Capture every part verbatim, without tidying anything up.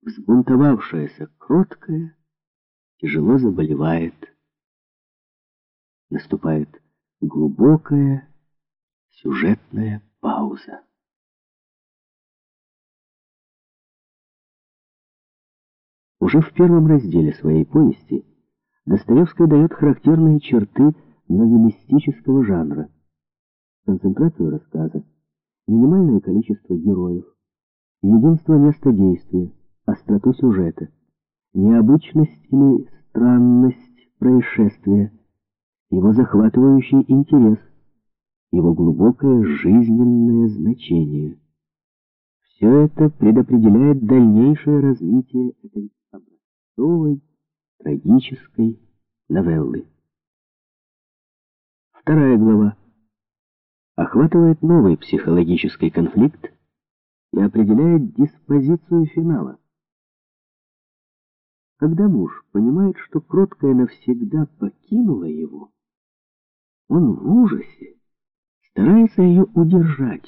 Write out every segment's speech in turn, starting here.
взбунтовавшаяся кроткая тяжело заболевает. Наступает глубокая сюжетная пауза. Уже в первом разделе своей повести Достоевский дает характерные черты новеллистического жанра: концентрацию рассказа, минимальное количество героев, единство места действия, остроту сюжета, необычность или странность происшествия, его захватывающий интерес, его глубокое жизненное значение. Все это предопределяет дальнейшее развитие этой образцовой трагической новеллы. Вторая глава охватывает новый психологический конфликт и определяет диспозицию финала. Когда муж понимает, что кроткая навсегда покинула его, он в ужасе старается ее удержать.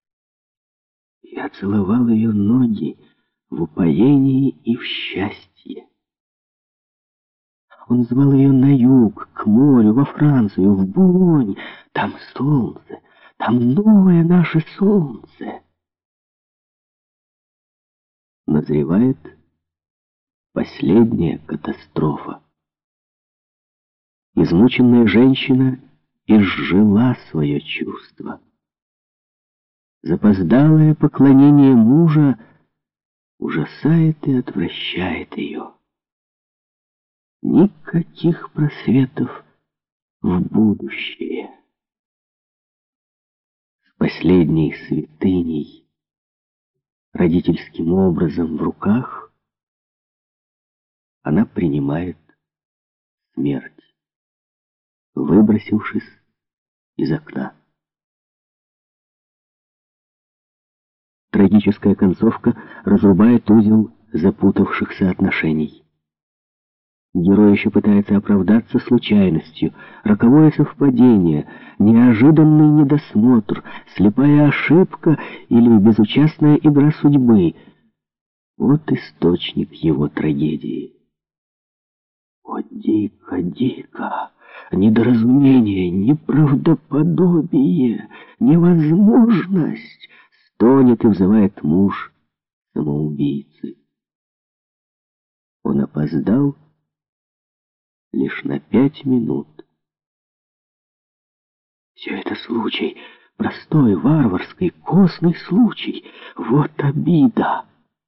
Я целовал ее ноги в упоении и в счастье. Он звал ее на юг, к морю, во Францию, в Булонь. Там солнце, там новое наше солнце. Назревает последняя катастрофа. Измученная женщина изжила свое чувство. Запоздалое поклонение мужа ужасает и отвращает ее. Никаких просветов в будущее. С последней святыней, родительским образом в руках, она принимает смерть, выбросившись из окна. Трагическая концовка разрубает узел запутавшихся отношений. Герой еще пытается оправдаться случайностью, роковое совпадение, неожиданный недосмотр, слепая ошибка или безучастная игра судьбы. Вот источник его трагедии. О, дико, дико! Недоразумение, неправдоподобие, невозможность! Стонет и взывает муж самоубийцы. Он опоздал лишь на пять минут. Все это случай, простой, варварский, косный случай. Вот обида.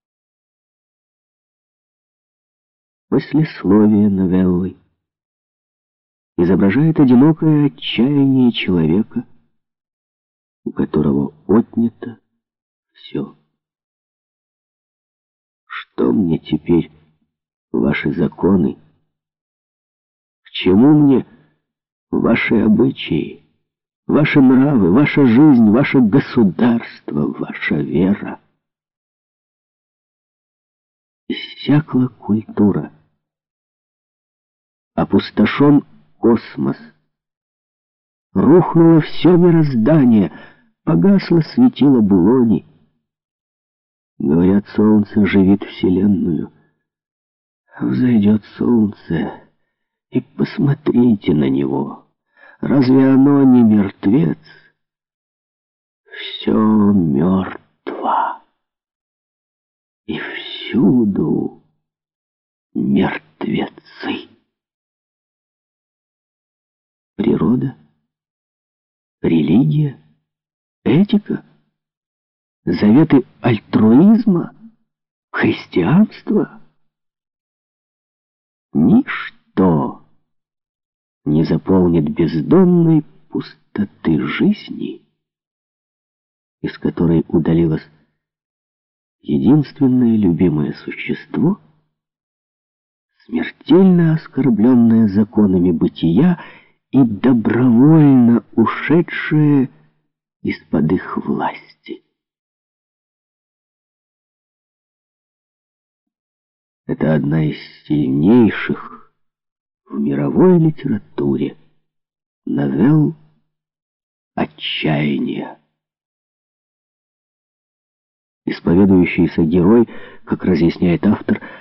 Послесловие новеллы изображает одинокое отчаяние человека, у которого отнято все. Что мне теперь ваши законы? К чему мне ваши обычаи, ваши нравы, ваша жизнь, ваше государство, ваша вера? Иссякла культура. Опустошен космос. Рухнуло все мироздание, погасло светило Булони. Говорят, солнце живит вселенную. Взойдет солнце, и посмотрите на него. Разве оно не мертвец? Все мертво. И всюду мертвецы. Природа, религия, этика, заветы альтруизма, христианство. Ничто не заполнит бездонной пустоты жизни, из которой удалилось единственное любимое существо, смертельно оскорбленное законами бытия и добровольно ушедшее из-под их власти. Это одна из сильнейших в мировой литературе новелл отчаяния. Исповедующийся герой, как разъясняет автор,